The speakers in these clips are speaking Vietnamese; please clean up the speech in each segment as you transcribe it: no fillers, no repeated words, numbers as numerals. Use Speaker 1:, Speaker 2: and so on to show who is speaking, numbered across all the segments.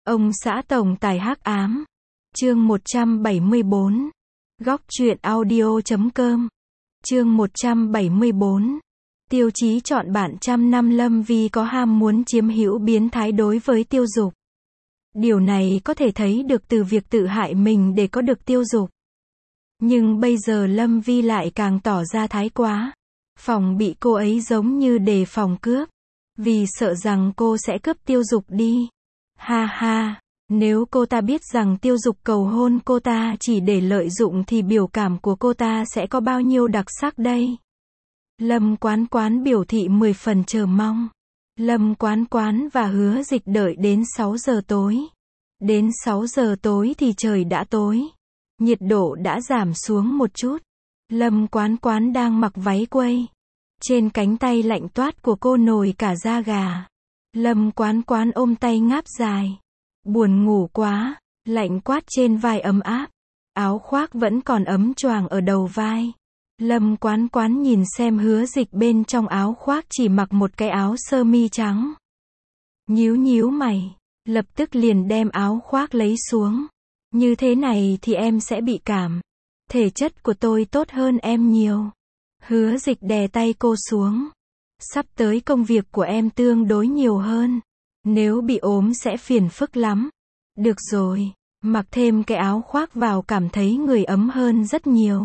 Speaker 1: Ông xã tổng tài hắc ám. Chương 174. Góc truyện audio.com. Chương 174. Tiêu Chí chọn bạn trăm năm. Lâm Vi có ham muốn chiếm hữu biến thái đối với Tiêu Dục. Điều này có thể thấy được từ việc tự hại mình để có được Tiêu Dục. Nhưng bây giờ Lâm Vi lại càng tỏ ra thái quá. Phòng bị cô ấy giống như đề phòng cướp. Vì sợ rằng cô sẽ cướp Tiêu Dục đi. Ha ha, nếu cô ta biết rằng Tiêu Dục cầu hôn cô ta chỉ để lợi dụng thì biểu cảm của cô ta sẽ có bao nhiêu đặc sắc đây. Lâm Quán Quán biểu thị 10 phần chờ mong. Lâm Quán Quán và Hứa Dịch đợi đến 6 giờ tối. Đến 6 giờ tối thì trời đã tối. Nhiệt độ đã giảm xuống một chút. Lâm Quán Quán đang mặc váy quây. Trên cánh tay lạnh toát của cô nổi cả da gà. Lâm Quán Quán ôm tay ngáp dài. Buồn ngủ quá, lạnh quát trên vai ấm áp. Áo khoác vẫn còn ấm choàng ở đầu vai. Lâm Quán Quán nhìn xem Hứa Dịch bên trong áo khoác chỉ mặc một cái áo sơ mi trắng. Nhíu nhíu mày, lập tức liền đem áo khoác lấy xuống. Như thế này thì em sẽ bị cảm. Thể chất của tôi tốt hơn em nhiều. Hứa Dịch đè tay cô xuống. Sắp tới công việc của em tương đối nhiều hơn. Nếu bị ốm sẽ phiền phức lắm. Được rồi, mặc thêm cái áo khoác vào cảm thấy người ấm hơn rất nhiều.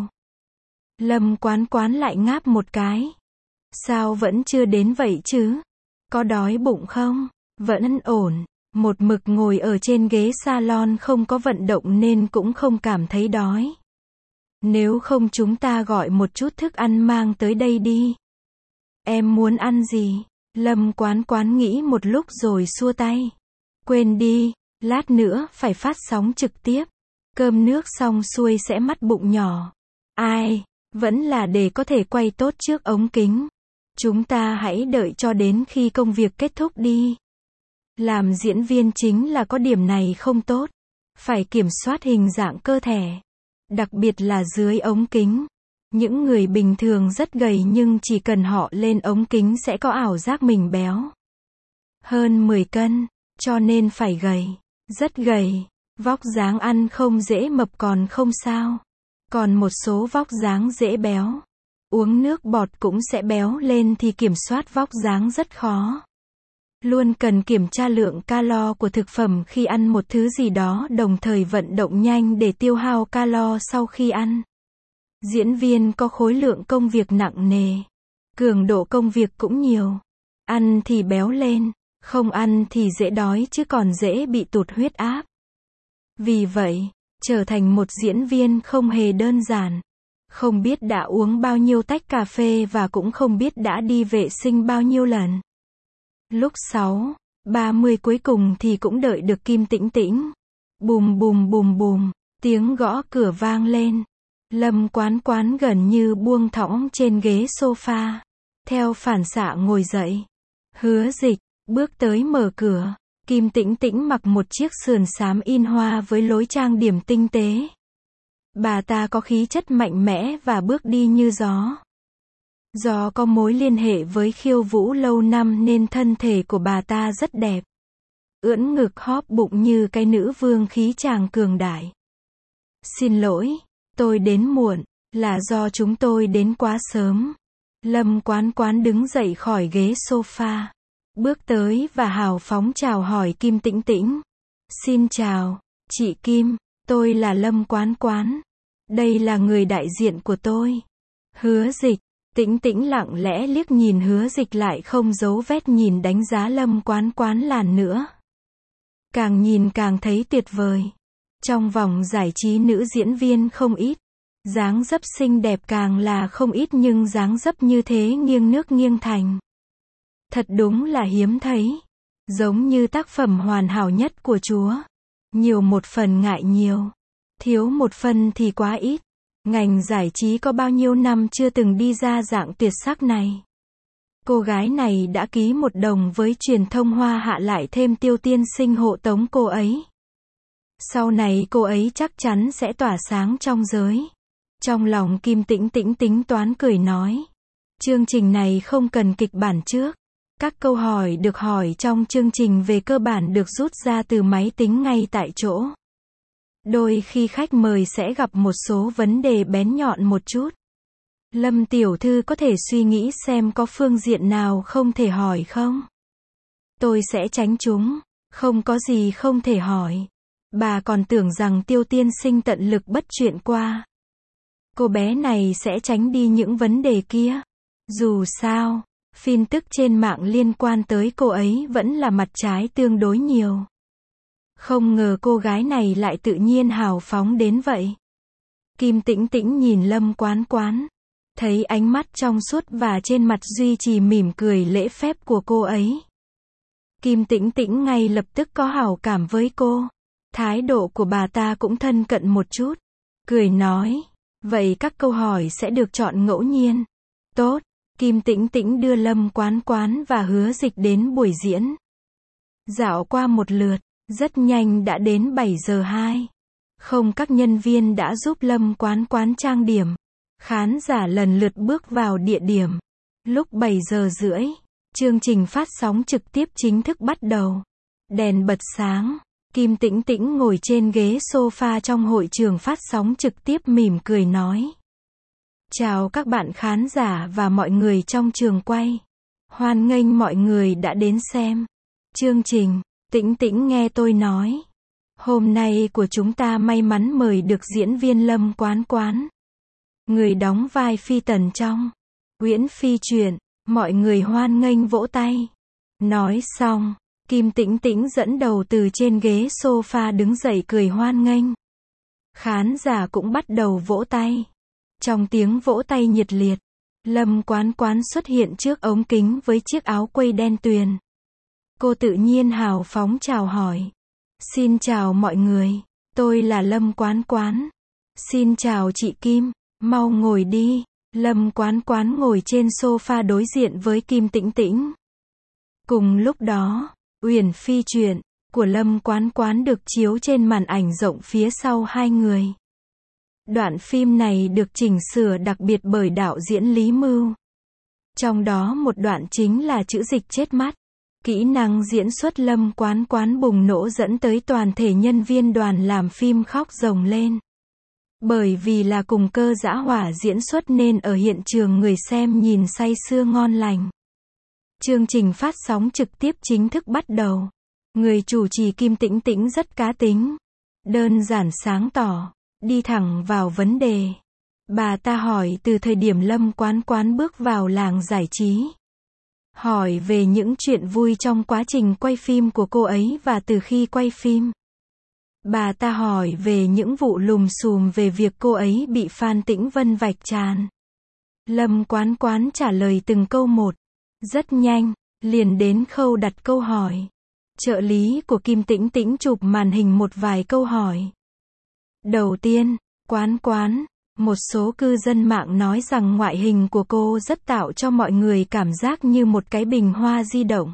Speaker 1: Lâm Quán Quán lại ngáp một cái. Sao vẫn chưa đến vậy chứ? Có đói bụng không? Vẫn ổn. Một mực ngồi ở trên ghế salon không có vận động nên cũng không cảm thấy đói. Nếu không chúng ta gọi một chút thức ăn mang tới đây đi. Em muốn ăn gì? Lâm Quán Quán nghĩ một lúc rồi xua tay. Quên đi, lát nữa phải phát sóng trực tiếp. Cơm nước xong xuôi sẽ mắt bụng nhỏ. Ai, vẫn là để có thể quay tốt trước ống kính. Chúng ta hãy đợi cho đến khi công việc kết thúc đi. Làm diễn viên chính là có điểm này không tốt. Phải kiểm soát hình dạng cơ thể. Đặc biệt là dưới ống kính. Những người bình thường rất gầy nhưng chỉ cần họ lên ống kính sẽ có ảo giác mình béo. Hơn 10 cân, cho nên phải gầy. Rất gầy. Vóc dáng ăn không dễ mập còn không sao. Còn một số vóc dáng dễ béo. Uống nước bọt cũng sẽ béo lên thì kiểm soát vóc dáng rất khó. Luôn cần kiểm tra lượng calo của thực phẩm khi ăn một thứ gì đó, đồng thời vận động nhanh để tiêu hao calo sau khi ăn. Diễn viên có khối lượng công việc nặng nề. Cường độ công việc cũng nhiều. Ăn thì béo lên, không ăn thì dễ đói chứ còn dễ bị tụt huyết áp. Vì vậy, trở thành một diễn viên không hề đơn giản. Không biết đã uống bao nhiêu tách cà phê và cũng không biết đã đi vệ sinh bao nhiêu lần. Lúc 6:30 cuối cùng thì cũng đợi được Kim Tĩnh Tĩnh. Bùm bùm bùm bùm, tiếng gõ cửa vang lên. Lâm Quán Quán gần như buông thõng trên ghế sofa. Theo phản xạ ngồi dậy. Hứa Dịch, bước tới mở cửa. Kim Tĩnh Tĩnh mặc một chiếc sườn xám in hoa với lối trang điểm tinh tế. Bà ta có khí chất mạnh mẽ và bước đi như gió. Do có mối liên hệ với khiêu vũ lâu năm nên thân thể của bà ta rất đẹp. Ưỡn ngực hóp bụng như cái nữ vương khí chàng cường đại. Xin lỗi, tôi đến muộn, là do chúng tôi đến quá sớm. Lâm Quán Quán đứng dậy khỏi ghế sofa. Bước tới và hào phóng chào hỏi Kim Tĩnh Tĩnh. Xin chào, chị Kim, tôi là Lâm Quán Quán. Đây là người đại diện của tôi. Hứa Dịch. Tĩnh Tĩnh lặng lẽ liếc nhìn Hứa Dịch lại không giấu vết nhìn đánh giá Lâm Quán Quán lần nữa. Càng nhìn càng thấy tuyệt vời. Trong vòng giải trí nữ diễn viên không ít. Dáng dấp xinh đẹp càng là không ít nhưng dáng dấp như thế nghiêng nước nghiêng thành. Thật đúng là hiếm thấy. Giống như tác phẩm hoàn hảo nhất của Chúa. Nhiều một phần ngại nhiều. Thiếu một phần thì quá ít. Ngành giải trí có bao nhiêu năm chưa từng đi ra dạng tuyệt sắc này. Cô gái này đã ký một đồng với truyền thông Hoa Hạ lại thêm Tiêu tiên sinh hộ tống cô ấy. Sau này cô ấy chắc chắn sẽ tỏa sáng trong giới. Trong lòng Kim Tĩnh Tĩnh tính toán cười nói. Chương trình này không cần kịch bản trước. Các câu hỏi được hỏi trong chương trình về cơ bản được rút ra từ máy tính ngay tại chỗ. Đôi khi khách mời sẽ gặp một số vấn đề bén nhọn một chút. Lâm tiểu thư có thể suy nghĩ xem có phương diện nào không thể hỏi không? Tôi sẽ tránh chúng, không có gì không thể hỏi. Bà còn tưởng rằng Tiêu tiên sinh tận lực bắt chuyện qua. Cô bé này sẽ tránh đi những vấn đề kia. Dù sao, tin tức trên mạng liên quan tới cô ấy vẫn là mặt trái tương đối nhiều. Không ngờ cô gái này lại tự nhiên hào phóng đến vậy. Kim Tĩnh Tĩnh nhìn Lâm Quán Quán, thấy ánh mắt trong suốt và trên mặt duy trì mỉm cười lễ phép của cô ấy. Kim Tĩnh Tĩnh ngay lập tức có hảo cảm với cô. Thái độ của bà ta cũng thân cận một chút. Cười nói, vậy các câu hỏi sẽ được chọn ngẫu nhiên. Tốt, Kim Tĩnh Tĩnh đưa Lâm Quán Quán và Hứa Dịch đến buổi diễn. Dạo qua một lượt, rất nhanh đã đến 7 giờ 2. Không, các nhân viên đã giúp Lâm Quán Quán trang điểm. Khán giả lần lượt bước vào địa điểm. Lúc 7 giờ rưỡi, chương trình phát sóng trực tiếp chính thức bắt đầu. Đèn bật sáng, Kim Tĩnh Tĩnh ngồi trên ghế sofa trong hội trường phát sóng trực tiếp mỉm cười nói. Chào các bạn khán giả và mọi người trong trường quay. Hoan nghênh mọi người đã đến xem chương trình. Tĩnh Tĩnh nghe tôi nói. Hôm nay của chúng ta may mắn mời được diễn viên Lâm Quán Quán. Người đóng vai Phi Tần trong Uyển Phi truyện. Mọi người hoan nghênh vỗ tay. Nói xong, Kim Tĩnh Tĩnh dẫn đầu từ trên ghế sofa đứng dậy cười hoan nghênh. Khán giả cũng bắt đầu vỗ tay. Trong tiếng vỗ tay nhiệt liệt, Lâm Quán Quán xuất hiện trước ống kính với chiếc áo quây đen tuyền. Cô tự nhiên hào phóng chào hỏi. Xin chào mọi người, tôi là Lâm Quán Quán. Xin chào chị Kim, mau ngồi đi. Lâm Quán Quán ngồi trên sofa đối diện với Kim Tĩnh Tĩnh. Cùng lúc đó, Uyển Phi truyện của Lâm Quán Quán được chiếu trên màn ảnh rộng phía sau hai người. Đoạn phim này được chỉnh sửa đặc biệt bởi đạo diễn Lý Mưu. Trong đó một đoạn chính là chữ dịch chết mắt. Kỹ năng diễn xuất Lâm Quán Quán bùng nổ dẫn tới toàn thể nhân viên đoàn làm phim khóc ròng lên. Bởi vì là cùng cơ dã hỏa diễn xuất nên ở hiện trường người xem nhìn say sưa ngon lành. Chương trình phát sóng trực tiếp chính thức bắt đầu. Người chủ trì Kim Tĩnh Tĩnh rất cá tính. Đơn giản sáng tỏ, đi thẳng vào vấn đề. Bà ta hỏi từ thời điểm Lâm Quán Quán bước vào làng giải trí. Hỏi về những chuyện vui trong quá trình quay phim của cô ấy và từ khi quay phim. Bà ta hỏi về những vụ lùm xùm về việc cô ấy bị Phan Tĩnh Vân vạch tràn. Lâm Quán Quán trả lời từng câu một. Rất nhanh, liền đến khâu đặt câu hỏi. Trợ lý của Kim Tĩnh Tĩnh chụp màn hình một vài câu hỏi. Đầu tiên, Quán Quán, một số cư dân mạng nói rằng ngoại hình của cô rất tạo cho mọi người cảm giác như một cái bình hoa di động.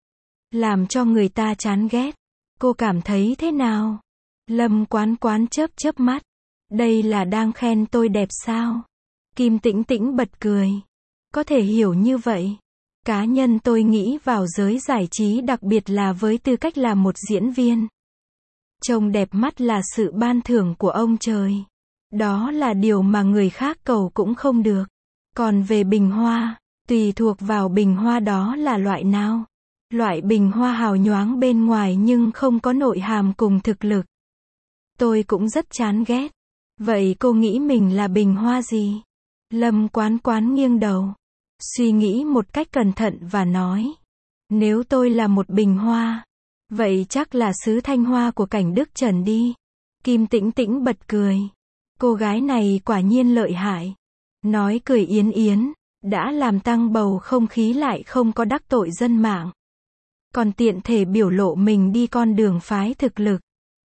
Speaker 1: Làm cho người ta chán ghét. Cô cảm thấy thế nào? Lâm Quán Quán chớp chớp mắt. Đây là đang khen tôi đẹp sao? Kim Tĩnh Tĩnh bật cười. Có thể hiểu như vậy. Cá nhân tôi nghĩ vào giới giải trí đặc biệt là với tư cách là một diễn viên. Trông đẹp mắt là sự ban thưởng của ông trời. Đó là điều mà người khác cầu cũng không được. Còn về bình hoa, tùy thuộc vào bình hoa đó là loại nào. Loại bình hoa hào nhoáng bên ngoài nhưng không có nội hàm cùng thực lực. Tôi cũng rất chán ghét. Vậy cô nghĩ mình là bình hoa gì? Lâm Quán Quán nghiêng đầu. Suy nghĩ một cách cẩn thận và nói. Nếu tôi là một bình hoa, vậy chắc là sứ Thanh Hoa của Cảnh Đức Trần đi. Kim Tĩnh Tĩnh bật cười. Cô gái này quả nhiên lợi hại. Nói cười yến yến, đã làm tăng bầu không khí lại không có đắc tội dân mạng. Còn tiện thể biểu lộ mình đi con đường phái thực lực.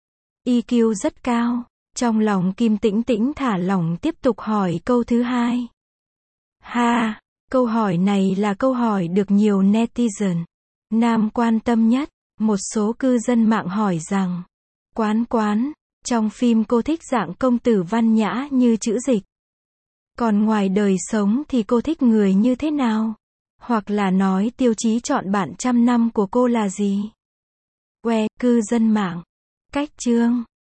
Speaker 1: EQ rất cao. Trong lòng Kim Tĩnh Tĩnh thả lỏng tiếp tục hỏi câu thứ hai. Ha, câu hỏi này là câu hỏi được nhiều netizen nam quan tâm nhất. Một số cư dân mạng hỏi rằng, Quán Quán, trong phim cô thích dạng công tử văn nhã như chữ dịch. Còn ngoài đời sống thì cô thích người như thế nào? Hoặc là nói tiêu chí chọn bạn trăm năm của cô là gì? Que, cư dân mạng. Cách chương